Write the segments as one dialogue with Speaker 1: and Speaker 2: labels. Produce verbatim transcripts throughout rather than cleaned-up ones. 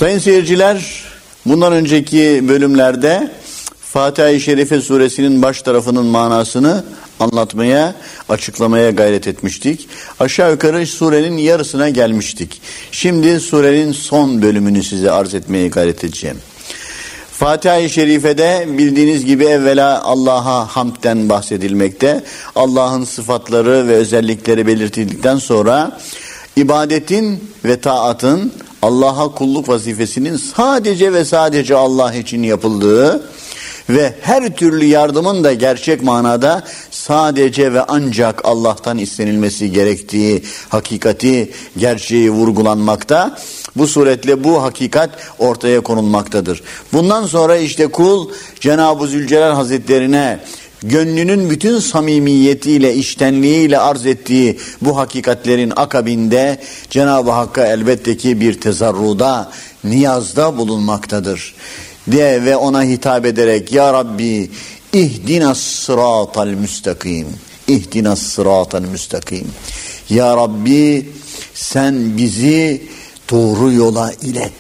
Speaker 1: Sayın seyirciler, bundan önceki bölümlerde Fatiha-i Şerife suresinin baş tarafının manasını anlatmaya, açıklamaya gayret etmiştik. Aşağı yukarı surenin yarısına gelmiştik. Şimdi surenin son bölümünü size arz etmeye gayret edeceğim. Fatiha-i Şerife'de bildiğiniz gibi evvela Allah'a hamdten bahsedilmekte. Allah'ın sıfatları ve özellikleri belirtildikten sonra ibadetin ve taatın, Allah'a kulluk vazifesinin sadece ve sadece Allah için yapıldığı ve her türlü yardımın da gerçek manada sadece ve ancak Allah'tan istenilmesi gerektiği hakikati, gerçeği vurgulanmakta. Bu suretle bu hakikat ortaya konulmaktadır. Bundan sonra işte kul Cenab-ı Zülcelal Hazretlerine gönlünün bütün samimiyetiyle, içtenliğiyle arz ettiği bu hakikatlerin akabinde Cenab-ı Hakk'a elbette ki bir tezarruda, niyazda bulunmaktadır. Diye ve ona hitap ederek Ya Rabbi ihdinas sıratal müstakim, ihdinas sıratal müstakim. Ya Rabbi sen bizi doğru yola ilet.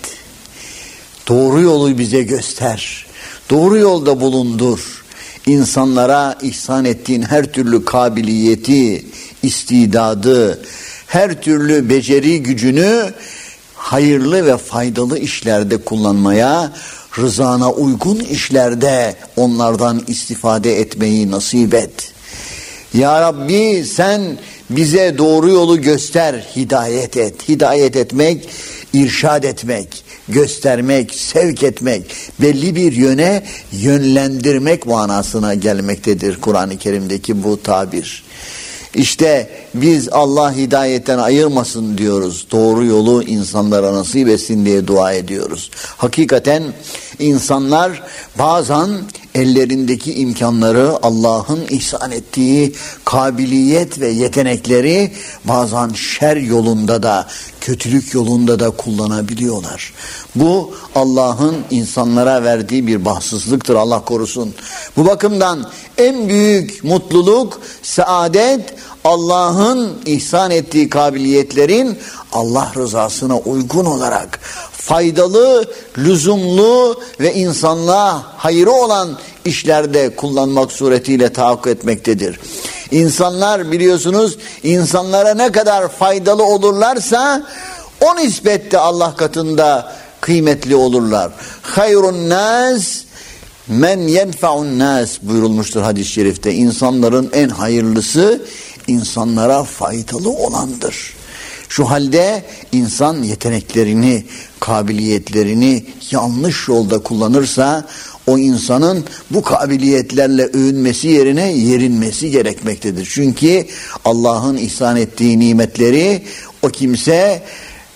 Speaker 1: Doğru yolu bize göster. Doğru yolda bulundur. İnsanlara ihsan ettiğin her türlü kabiliyeti, istidadı, her türlü beceri gücünü hayırlı ve faydalı işlerde kullanmaya, rızana uygun işlerde onlardan istifade etmeyi nasip et. Ya Rabbi sen bize doğru yolu göster, hidayet et. Hidayet etmek, irşad etmek, göstermek, sevk etmek, belli bir yöne yönlendirmek manasına gelmektedir Kur'an-ı Kerim'deki bu tabir. İşte biz Allah hidayetten ayırmasın diyoruz. Doğru yolu insanlara nasip etsin diye dua ediyoruz. Hakikaten insanlar bazen ellerindeki imkanları, Allah'ın ihsan ettiği kabiliyet ve yetenekleri bazen şer yolunda da, kötülük yolunda da kullanabiliyorlar. Bu Allah'ın insanlara verdiği bir bahtsızlıktır, Allah korusun. Bu bakımdan en büyük mutluluk, saadet, Allah'ın ihsan ettiği kabiliyetlerin Allah rızasına uygun olarak faydalı, lüzumlu ve insanlığa hayrı olan işlerde kullanmak suretiyle tahakkuk etmektedir. İnsanlar biliyorsunuz, insanlara ne kadar faydalı olurlarsa o nispette Allah katında kıymetli olurlar. Hayrun nas men yenfa'un nas buyurulmuştur hadis-i şerifte. İnsanların en hayırlısı insanlara faydalı olandır. Şu halde insan yeteneklerini, kabiliyetlerini yanlış yolda kullanırsa o insanın bu kabiliyetlerle övünmesi yerine yerinmesi gerekmektedir. Çünkü Allah'ın ihsan ettiği nimetleri o kimse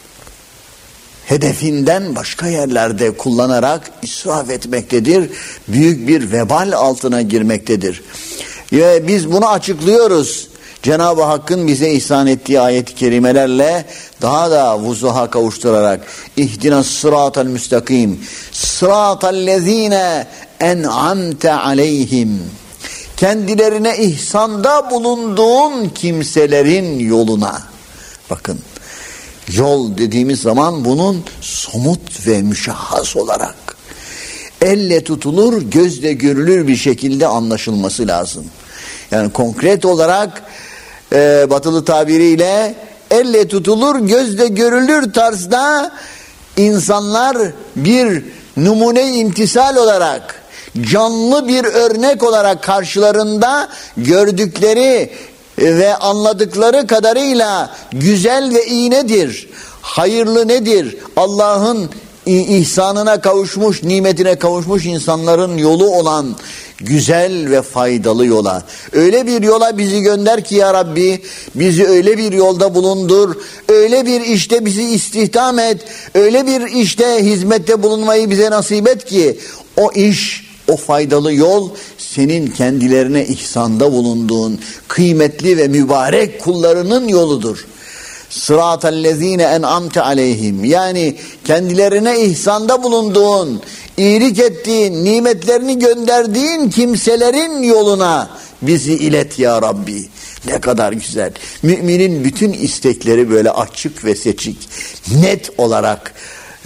Speaker 1: hedefinden başka yerlerde kullanarak israf etmektedir. Büyük bir vebal altına girmektedir. Ve biz bunu açıklıyoruz. Cenab-ı Hakk'ın bize ihsan ettiği ayet-i kerimelerle daha da vuzuha kavuşturarak ihdinas sıratal müstakim sıratallezine en'amte aleyhim, kendilerine ihsanda bulunduğun kimselerin yoluna. Bakın, yol dediğimiz zaman bunun somut ve müşahhas olarak elle tutulur, gözle görülür bir şekilde anlaşılması lazım. Yani konkret olarak e, batılı tabiriyle elle tutulur, gözle görülür tarzda insanlar bir numune imtisal olarak, canlı bir örnek olarak karşılarında gördükleri ve anladıkları kadarıyla güzel ve iyi nedir? Hayırlı nedir? Allah'ın ihsanına kavuşmuş, nimetine kavuşmuş insanların yolu olan güzel ve faydalı yola. Öyle bir yola bizi gönder ki ya Rabbi, bizi öyle bir yolda bulundur, öyle bir işte bizi istihdam et, öyle bir işte hizmette bulunmayı bize nasip et ki o iş, o faydalı yol senin kendilerine ihsanda bulunduğun kıymetli ve mübarek kullarının yoludur. Sıratallezine en'amte aleyhim, yani kendilerine ihsanda bulunduğun, iyilik ettiğin, nimetlerini gönderdiğin kimselerin yoluna bizi ilet ya Rabbi. Ne kadar güzel. Müminin bütün istekleri böyle açık ve seçik, net olarak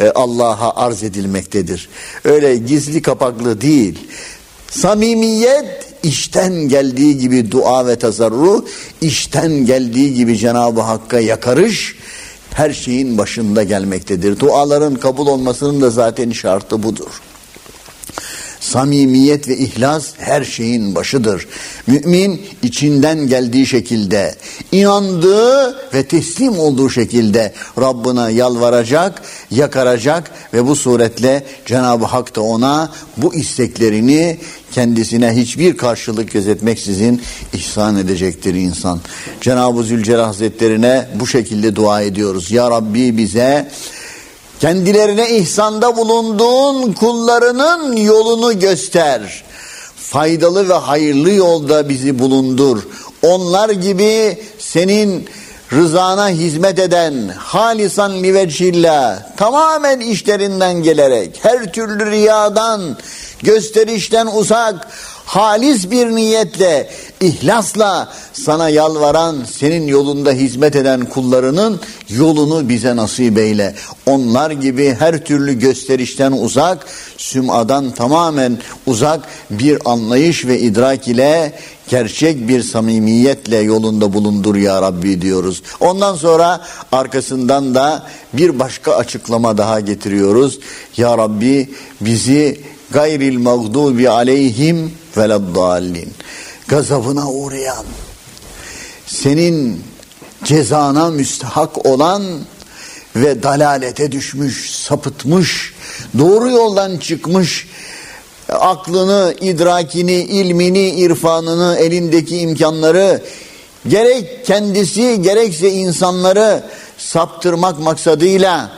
Speaker 1: Allah'a arz edilmektedir. Öyle gizli kapaklı değil. Samimiyet içten geldiği gibi dua ve tasarruf, içten geldiği gibi Cenab-ı Hakk'a yakarış her şeyin başında gelmektedir. Duaların kabul olmasının da zaten şartı budur. Samimiyet ve ihlas her şeyin başıdır. Mümin içinden geldiği şekilde, inandığı ve teslim olduğu şekilde Rabbine yalvaracak, yakaracak ve bu suretle Cenab-ı Hak da ona bu isteklerini kendisine hiçbir karşılık gözetmeksizin ihsan edecektir insan. Cenab-ı Zülcelal Hazretlerine bu şekilde dua ediyoruz. Ya Rabbi bize kendilerine ihsanda bulunduğun kullarının yolunu göster. Faydalı ve hayırlı yolda bizi bulundur. Onlar gibi senin rızana hizmet eden, halisan liveçillah, tamamen işlerinden gelerek, her türlü riyadan, gösterişten uzak, halis bir niyetle, ihlasla sana yalvaran, senin yolunda hizmet eden kullarının yolunu bize nasip eyle. Onlar gibi her türlü gösterişten uzak, sümadan tamamen uzak bir anlayış ve idrak ile gerçek bir samimiyetle yolunda bulundur ya Rabbi diyoruz. Ondan sonra arkasından da bir başka açıklama daha getiriyoruz. Ya Rabbi bizi gayril mağdubi aleyhim veleddallin, gazabına uğrayan, senin cezana müstahak olan ve dalalete düşmüş, sapıtmış, doğru yoldan çıkmış, aklını, idrakini, ilmini, irfanını, elindeki imkanları gerek kendisi gerekse insanları saptırmak maksadıyla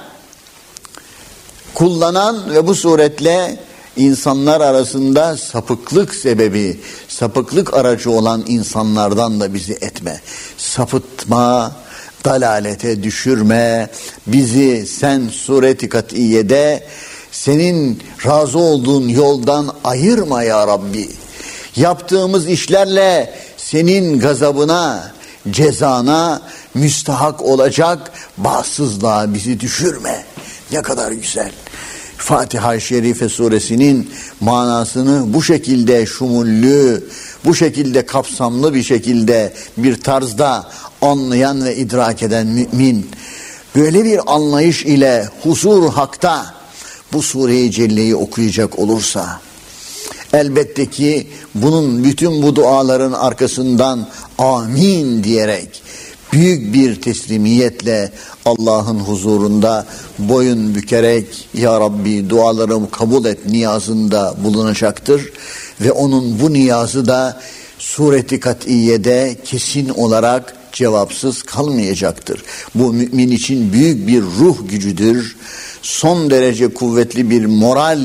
Speaker 1: kullanan ve bu suretle insanlar arasında sapıklık sebebi, sapıklık aracı olan insanlardan da bizi etme. Sapıtma, dalalete düşürme, bizi sen sureti katiyede senin razı olduğun yoldan ayırma ya Rabbi. Yaptığımız işlerle senin gazabına, cezana müstahak olacak bahtsızlığa bizi düşürme. Ne kadar güzel. Fatiha-i Şerife suresinin manasını bu şekilde şumullü, bu şekilde kapsamlı bir şekilde bir tarzda anlayan ve idrak eden mümin, böyle bir anlayış ile huzur hakta bu Sure-i Celle'yi okuyacak olursa, elbette ki bunun bütün bu duaların arkasından amin diyerek büyük bir teslimiyetle Allah'ın huzurunda boyun bükerek ya Rabbi dualarımı kabul et niyazında bulunacaktır ve onun bu niyazı da sureti kat'iyede kesin olarak cevapsız kalmayacaktır. Bu mümin için büyük bir ruh gücüdür, son derece kuvvetli bir moral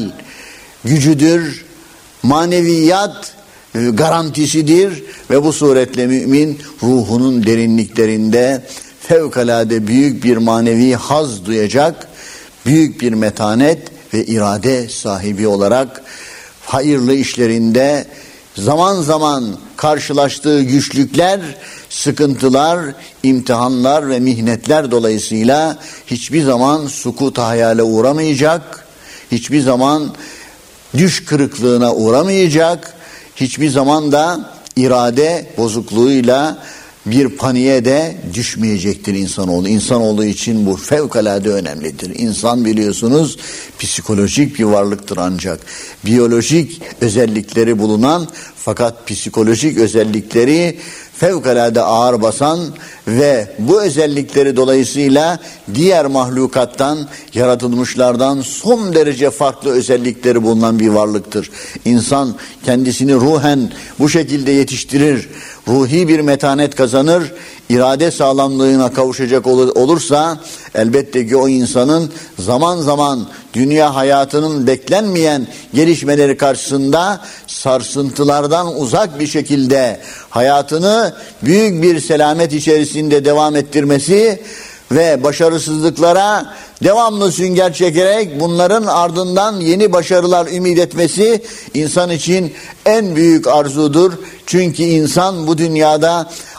Speaker 1: gücüdür, maneviyat garantisidir ve bu suretle mümin ruhunun derinliklerinde fevkalade büyük bir manevi haz duyacak, büyük bir metanet ve irade sahibi olarak hayırlı işlerinde zaman zaman karşılaştığı güçlükler, sıkıntılar, imtihanlar ve mihnetler dolayısıyla hiçbir zaman sukut hayale uğramayacak, hiçbir zaman düş kırıklığına uğramayacak, hiçbir zaman da irade bozukluğuyla bir paniğe de düşmeyecektir insanoğlu. İnsanoğlu için bu fevkalade önemlidir. İnsan biliyorsunuz psikolojik bir varlıktır ancak. Biyolojik özellikleri bulunan fakat psikolojik özellikleri fevkalade ağır basan ve bu özellikleri dolayısıyla diğer mahlukattan, yaratılmışlardan son derece farklı özellikleri bulunan bir varlıktır. İnsan kendisini ruhen bu şekilde yetiştirir, ruhi bir metanet kazanır, irade sağlamlığına kavuşacak olursa elbette ki o insanın zaman zaman dünya hayatının beklenmeyen gelişmeleri karşısında sarsıntılardan uzak bir şekilde hayatını büyük bir selamet içerisinde devam ettirmesi ve başarısızlıklara devamlı sünger çekerek bunların ardından yeni başarılar ümit etmesi insan için en büyük arzudur. Çünkü insan bu dünyada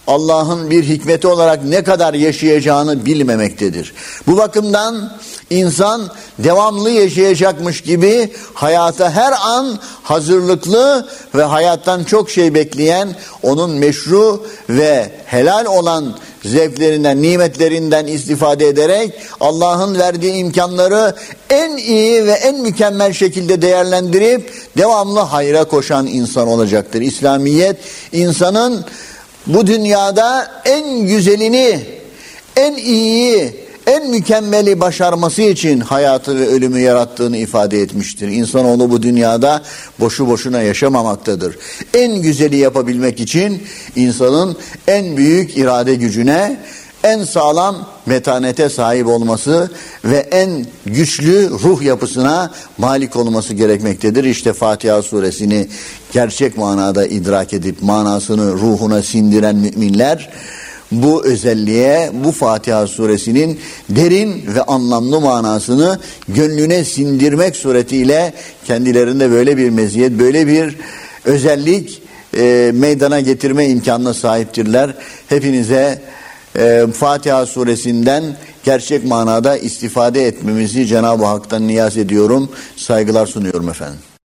Speaker 1: Allah'ın bir hikmeti olarak ne kadar yaşayacağını bilmemektedir. Bu bakımdan insan devamlı yaşayacakmış gibi hayata her an hazırlıklı ve hayattan çok şey bekleyen, onun meşru ve helal olan zevklerinden, nimetlerinden istifade ederek Allah'ın verdiği imkanları en iyi ve en mükemmel şekilde değerlendirip devamlı hayra koşan insan olacaktır. İslamiyet insanın bu dünyada en güzelini, en iyiyi, en mükemmeli başarması için hayatı ve ölümü yarattığını ifade etmiştir. İnsanoğlu bu dünyada boşu boşuna yaşamamaktadır. En güzeli yapabilmek için insanın en büyük irade gücüne, en sağlam metanete sahip olması ve en güçlü ruh yapısına malik olması gerekmektedir. İşte Fatiha suresini gerçek manada idrak edip manasını ruhuna sindiren müminler bu özelliğe, bu Fatiha suresinin derin ve anlamlı manasını gönlüne sindirmek suretiyle kendilerinde böyle bir meziyet, böyle bir özellik e, meydana getirme imkanına sahiptirler. Hepinize e, Fatiha suresinden gerçek manada istifade etmemizi Cenab-ı Hak'tan niyaz ediyorum, saygılar sunuyorum efendim.